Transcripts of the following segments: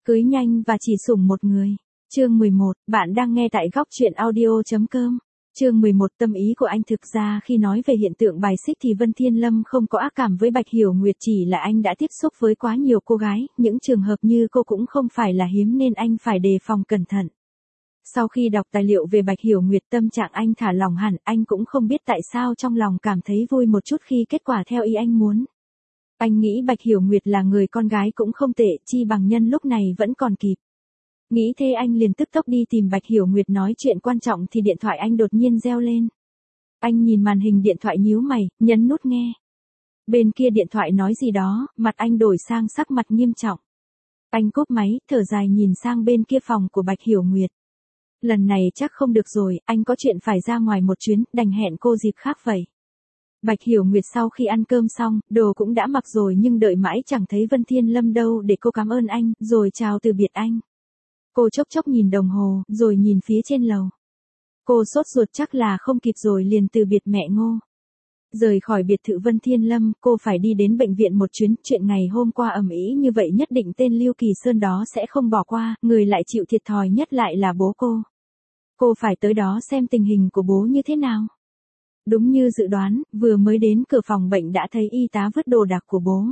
Cưới nhanh và chỉ sủng một người. Chương 11, bạn đang nghe tại góc truyện audio.com. Chương 11, tâm ý của anh. Thực ra khi nói về hiện tượng bài xích thì Vân Thiên Lâm không có ác cảm với Bạch Hiểu Nguyệt, chỉ là anh đã tiếp xúc với quá nhiều cô gái, những trường hợp như cô cũng không phải là hiếm nên anh phải đề phòng cẩn thận. Sau khi đọc tài liệu về Bạch Hiểu Nguyệt, tâm trạng anh thả lỏng hẳn, anh cũng không biết tại sao trong lòng cảm thấy vui một chút khi kết quả theo ý anh muốn. Anh nghĩ Bạch Hiểu Nguyệt là người con gái cũng không tệ, chi bằng nhân lúc này vẫn còn kịp. Nghĩ thế anh liền tức tốc đi tìm Bạch Hiểu Nguyệt nói chuyện quan trọng thì điện thoại anh đột nhiên reo lên. Anh nhìn màn hình điện thoại nhíu mày, nhấn nút nghe. Bên kia điện thoại nói gì đó, mặt anh đổi sang sắc mặt nghiêm trọng. Anh cúp máy, thở dài nhìn sang bên kia phòng của Bạch Hiểu Nguyệt. Lần này chắc không được rồi, anh có chuyện phải ra ngoài một chuyến, đành hẹn cô dịp khác vậy. Bạch Hiểu Nguyệt sau khi ăn cơm xong, đồ cũng đã mặc rồi nhưng đợi mãi chẳng thấy Vân Thiên Lâm đâu để cô cảm ơn anh, rồi chào từ biệt anh. Cô chốc chốc nhìn đồng hồ, rồi nhìn phía trên lầu. Cô sốt ruột chắc là không kịp rồi liền từ biệt mẹ Ngô. Rời khỏi biệt thự Vân Thiên Lâm, cô phải đi đến bệnh viện một chuyến, chuyện ngày hôm qua ầm ĩ như vậy nhất định tên Lưu Kỳ Sơn đó sẽ không bỏ qua, người lại chịu thiệt thòi nhất lại là bố cô. Cô phải tới đó xem tình hình của bố như thế nào. Đúng như dự đoán, vừa mới đến cửa phòng bệnh đã thấy y tá vứt đồ đạc của bố.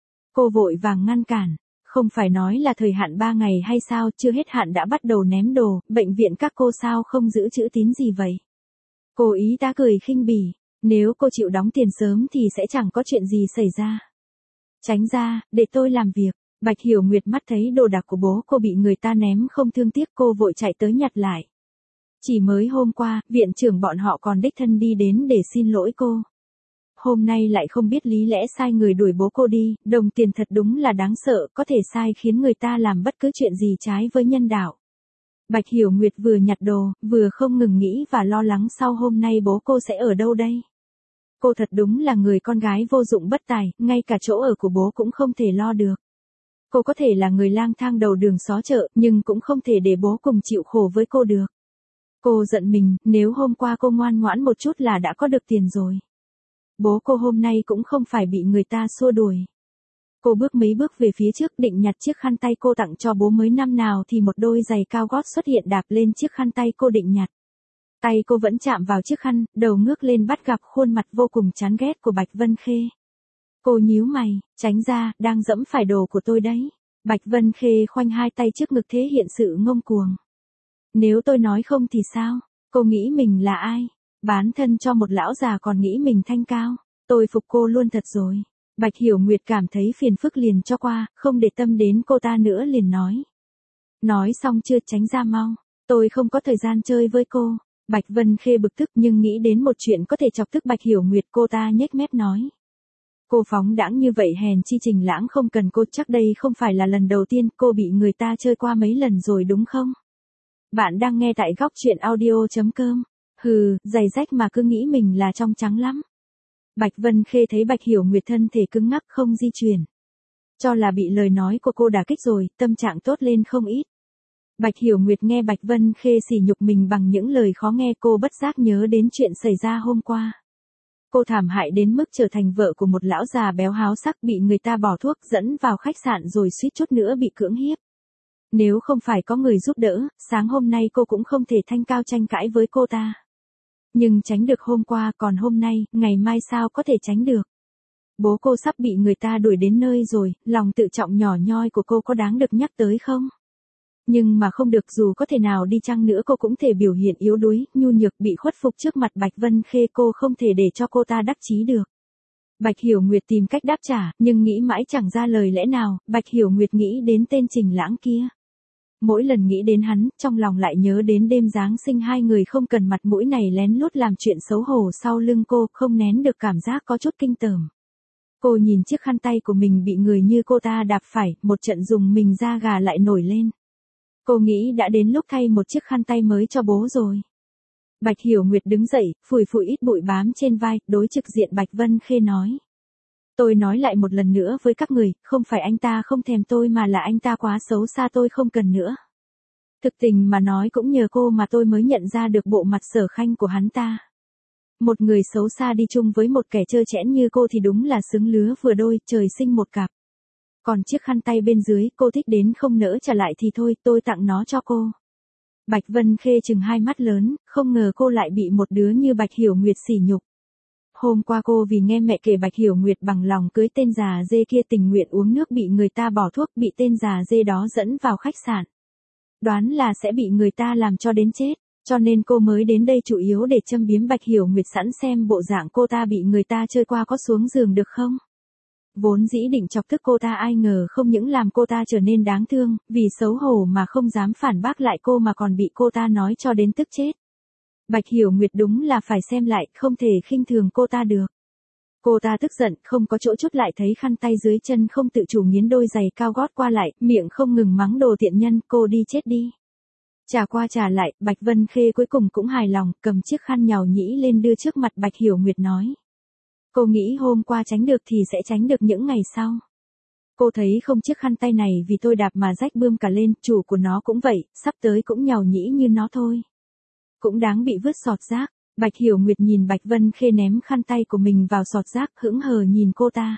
Cô vội vàng ngăn cản. Không phải nói là thời hạn 3 ngày hay sao, chưa hết hạn đã bắt đầu ném đồ, bệnh viện các cô sao không giữ chữ tín gì vậy? Cô y tá cười khinh bỉ, nếu cô chịu đóng tiền sớm thì sẽ chẳng có chuyện gì xảy ra. Tránh ra, để tôi làm việc. Bạch Hiểu Nguyệt mắt thấy đồ đạc của bố cô bị người ta ném không thương tiếc, cô vội chạy tới nhặt lại. Chỉ mới hôm qua, viện trưởng bọn họ còn đích thân đi đến để xin lỗi cô. Hôm nay lại không biết lý lẽ sai người đuổi bố cô đi, đồng tiền thật đúng là đáng sợ, có thể sai khiến người ta làm bất cứ chuyện gì trái với nhân đạo. Bạch Hiểu Nguyệt vừa nhặt đồ, vừa không ngừng nghĩ và lo lắng sau hôm nay bố cô sẽ ở đâu đây. Cô thật đúng là người con gái vô dụng bất tài, ngay cả chỗ ở của bố cũng không thể lo được. Cô có thể là người lang thang đầu đường xó chợ, nhưng cũng không thể để bố cùng chịu khổ với cô được. Cô giận mình, nếu hôm qua cô ngoan ngoãn một chút là đã có được tiền rồi. Bố cô hôm nay cũng không phải bị người ta xua đuổi. Cô bước mấy bước về phía trước định nhặt chiếc khăn tay cô tặng cho bố mới năm nào thì một đôi giày cao gót xuất hiện đạp lên chiếc khăn tay cô định nhặt. Tay cô vẫn chạm vào chiếc khăn, đầu ngước lên bắt gặp khuôn mặt vô cùng chán ghét của Bạch Vân Khê. Cô nhíu mày, tránh ra, đang dẫm phải đồ của tôi đấy. Bạch Vân Khê khoanh hai tay trước ngực thể hiện sự ngông cuồng. Nếu tôi nói không thì sao? Cô nghĩ mình là ai? Bán thân cho một lão già còn nghĩ mình thanh cao. Tôi phục cô luôn thật rồi. Bạch Hiểu Nguyệt cảm thấy phiền phức liền cho qua, không để tâm đến cô ta nữa liền nói. Nói xong chưa, tránh ra mau. Tôi không có thời gian chơi với cô. Bạch Vân Khê bực tức nhưng nghĩ đến một chuyện có thể chọc tức Bạch Hiểu Nguyệt, cô ta nhếch mép nói. Cô phóng đãng như vậy hèn chi Trình Lãng không cần cô, chắc đây không phải là lần đầu tiên cô bị người ta chơi qua mấy lần rồi đúng không? Bạn đang nghe tại góc truyện audio.com. Hừ, giày rách mà cứ nghĩ mình là trong trắng lắm. Bạch Vân Khê thấy Bạch Hiểu Nguyệt thân thể cứng ngắc không di chuyển. Cho là bị lời nói của cô đả kích rồi, tâm trạng tốt lên không ít. Bạch Hiểu Nguyệt nghe Bạch Vân Khê sỉ nhục mình bằng những lời khó nghe, cô bất giác nhớ đến chuyện xảy ra hôm qua. Cô thảm hại đến mức trở thành vợ của một lão già béo háo sắc, bị người ta bỏ thuốc dẫn vào khách sạn rồi suýt chút nữa bị cưỡng hiếp. Nếu không phải có người giúp đỡ, sáng hôm nay cô cũng không thể thanh cao tranh cãi với cô ta. Nhưng tránh được hôm qua, còn hôm nay, ngày mai sao có thể tránh được. Bố cô sắp bị người ta đuổi đến nơi rồi, lòng tự trọng nhỏ nhoi của cô có đáng được nhắc tới không? Nhưng mà không được, dù có thể nào đi chăng nữa cô cũng thể biểu hiện yếu đuối, nhu nhược, bị khuất phục trước mặt Bạch Vân Khê, cô không thể để cho cô ta đắc chí được. Bạch Hiểu Nguyệt tìm cách đáp trả, nhưng nghĩ mãi chẳng ra lời lẽ nào. Bạch Hiểu Nguyệt nghĩ đến tên Trình Lãng kia. Mỗi lần nghĩ đến hắn, trong lòng lại nhớ đến đêm Giáng sinh hai người không cần mặt mũi này lén lút làm chuyện xấu hổ sau lưng cô, không nén được cảm giác có chút kinh tởm. Cô nhìn chiếc khăn tay của mình bị người như cô ta đạp phải, một trận dùng mình da gà lại nổi lên. Cô nghĩ đã đến lúc thay một chiếc khăn tay mới cho bố rồi. Bạch Hiểu Nguyệt đứng dậy, phủi phủi ít bụi bám trên vai, đối trực diện Bạch Vân Khê nói. Tôi nói lại một lần nữa với các người, không phải anh ta không thèm tôi mà là anh ta quá xấu xa, tôi không cần nữa. Thực tình mà nói cũng nhờ cô mà tôi mới nhận ra được bộ mặt sở khanh của hắn ta. Một người xấu xa đi chung với một kẻ trơ trẽn như cô thì đúng là xứng lứa vừa đôi, trời sinh một cặp. Còn chiếc khăn tay bên dưới cô thích đến không nỡ trả lại thì thôi, tôi tặng nó cho cô. Bạch Vân Khê trừng hai mắt lớn, không ngờ cô lại bị một đứa như Bạch Hiểu Nguyệt sỉ nhục. Hôm qua cô vì nghe mẹ kể Bạch Hiểu Nguyệt bằng lòng cưới tên già dê kia tình nguyện uống nước bị người ta bỏ thuốc, bị tên già dê đó dẫn vào khách sạn. Đoán là sẽ bị người ta làm cho đến chết, cho nên cô mới đến đây chủ yếu để châm biếm Bạch Hiểu Nguyệt sẵn xem bộ dạng cô ta bị người ta chơi qua có xuống giường được không. Vốn dĩ định chọc tức cô ta, ai ngờ không những làm cô ta trở nên đáng thương, vì xấu hổ mà không dám phản bác lại cô mà còn bị cô ta nói cho đến tức chết. Bạch Hiểu Nguyệt đúng là phải xem lại, không thể khinh thường cô ta được. Cô ta tức giận, không có chỗ chốt lại thấy khăn tay dưới chân không tự chủ nghiến đôi giày cao gót qua lại, miệng không ngừng mắng đồ tiện nhân, cô đi chết đi. Trả qua trả lại, Bạch Vân Khê cuối cùng cũng hài lòng, cầm chiếc khăn nhàu nhĩ lên đưa trước mặt Bạch Hiểu Nguyệt nói. Cô nghĩ hôm qua tránh được thì sẽ tránh được những ngày sau. Cô thấy không, chiếc khăn tay này vì tôi đạp mà rách bươm cả lên, chủ của nó cũng vậy, sắp tới cũng nhàu nhĩ như nó thôi. Cũng đáng bị vứt sọt rác. Bạch Hiểu Nguyệt nhìn Bạch Vân Khê ném khăn tay của mình vào sọt rác, hững hờ nhìn cô ta.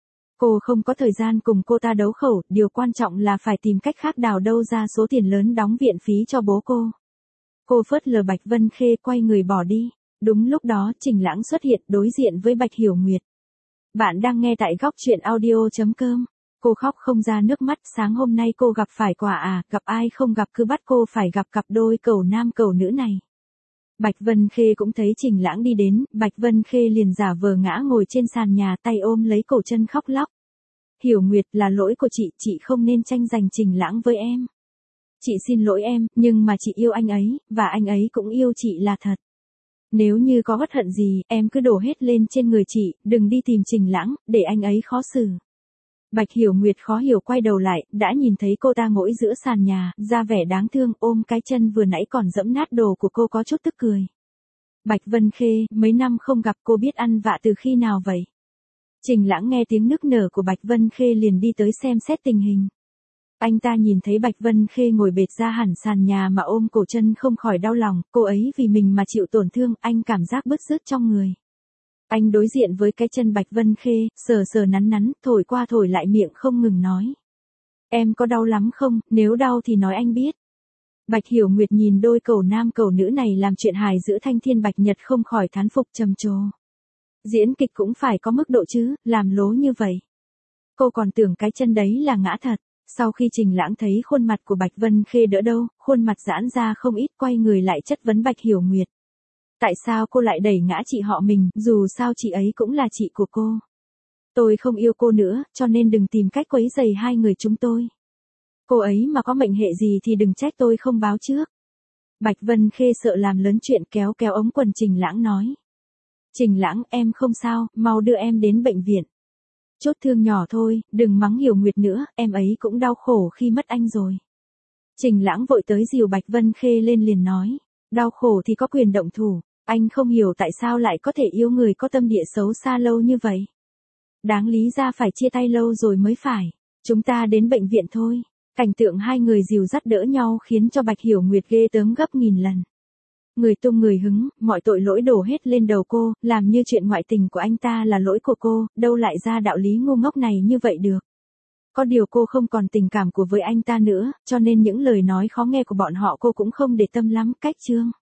Cô không có thời gian cùng cô ta đấu khẩu, điều quan trọng là phải tìm cách khác đào đâu ra số tiền lớn đóng viện phí cho bố cô. Cô phớt lờ Bạch Vân Khê quay người bỏ đi. Đúng lúc đó Trình Lãng xuất hiện đối diện với Bạch Hiểu Nguyệt. Bạn đang nghe tại góc truyện audio.com. Cô khóc không ra nước mắt, sáng hôm nay cô gặp phải quả à, gặp ai không gặp cứ bắt cô phải gặp cặp đôi cầu nam cầu nữ này. Bạch Vân Khê cũng thấy Trình Lãng đi đến, Bạch Vân Khê liền giả vờ ngã ngồi trên sàn nhà, tay ôm lấy cổ chân khóc lóc. Hiểu Nguyệt, là lỗi của chị không nên tranh giành Trình Lãng với em. Chị xin lỗi em, nhưng mà chị yêu anh ấy, và anh ấy cũng yêu chị là thật. Nếu như có uất hận gì, em cứ đổ hết lên trên người chị, đừng đi tìm Trình Lãng, để anh ấy khó xử. Bạch Hiểu Nguyệt khó hiểu quay đầu lại, đã nhìn thấy cô ta ngồi giữa sàn nhà, ra vẻ đáng thương, ôm cái chân vừa nãy còn dẫm nát đồ của cô, có chút tức cười. Bạch Vân Khê, mấy năm không gặp cô biết ăn vạ từ khi nào vậy? Trình Lãng nghe tiếng nức nở của Bạch Vân Khê liền đi tới xem xét tình hình. Anh ta nhìn thấy Bạch Vân Khê ngồi bệt ra hẳn sàn nhà mà ôm cổ chân không khỏi đau lòng, cô ấy vì mình mà chịu tổn thương, anh cảm giác bứt rứt trong người. Anh đối diện với cái chân Bạch Vân Khê, sờ sờ nắn nắn, thổi qua thổi lại miệng không ngừng nói. Em có đau lắm không, nếu đau thì nói anh biết. Bạch Hiểu Nguyệt nhìn đôi cầu nam cầu nữ này làm chuyện hài giữa thanh thiên bạch nhật không khỏi thán phục trầm trồ. Diễn kịch cũng phải có mức độ chứ, làm lố như vậy. Cô còn tưởng cái chân đấy là ngã thật. Sau khi Trình Lãng thấy khuôn mặt của Bạch Vân Khê đỡ đâu, khuôn mặt giãn ra không ít, quay người lại chất vấn Bạch Hiểu Nguyệt. Tại sao cô lại đẩy ngã chị họ mình, dù sao chị ấy cũng là chị của cô. Tôi không yêu cô nữa, cho nên đừng tìm cách quấy rầy hai người chúng tôi. Cô ấy mà có mệnh hệ gì thì đừng trách tôi không báo trước. Bạch Vân Khê sợ làm lớn chuyện, kéo kéo ống quần Trình Lãng nói. Trình Lãng, em không sao, mau đưa em đến bệnh viện. Chốt thương nhỏ thôi, đừng mắng Hiểu Nguyệt nữa, em ấy cũng đau khổ khi mất anh rồi. Trình Lãng vội tới dìu Bạch Vân Khê lên liền nói. Đau khổ thì có quyền động thủ, anh không hiểu tại sao lại có thể yêu người có tâm địa xấu xa lâu như vậy. Đáng lý ra phải chia tay lâu rồi mới phải. Chúng ta đến bệnh viện thôi. Cảnh tượng hai người dìu dắt đỡ nhau khiến cho Bạch Hiểu Nguyệt ghê tởm gấp nghìn lần. Người tung người hứng, mọi tội lỗi đổ hết lên đầu cô, làm như chuyện ngoại tình của anh ta là lỗi của cô, đâu lại ra đạo lý ngu ngốc này như vậy được. Có điều cô không còn tình cảm của với anh ta nữa, cho nên những lời nói khó nghe của bọn họ cô cũng không để tâm lắm, cách chương.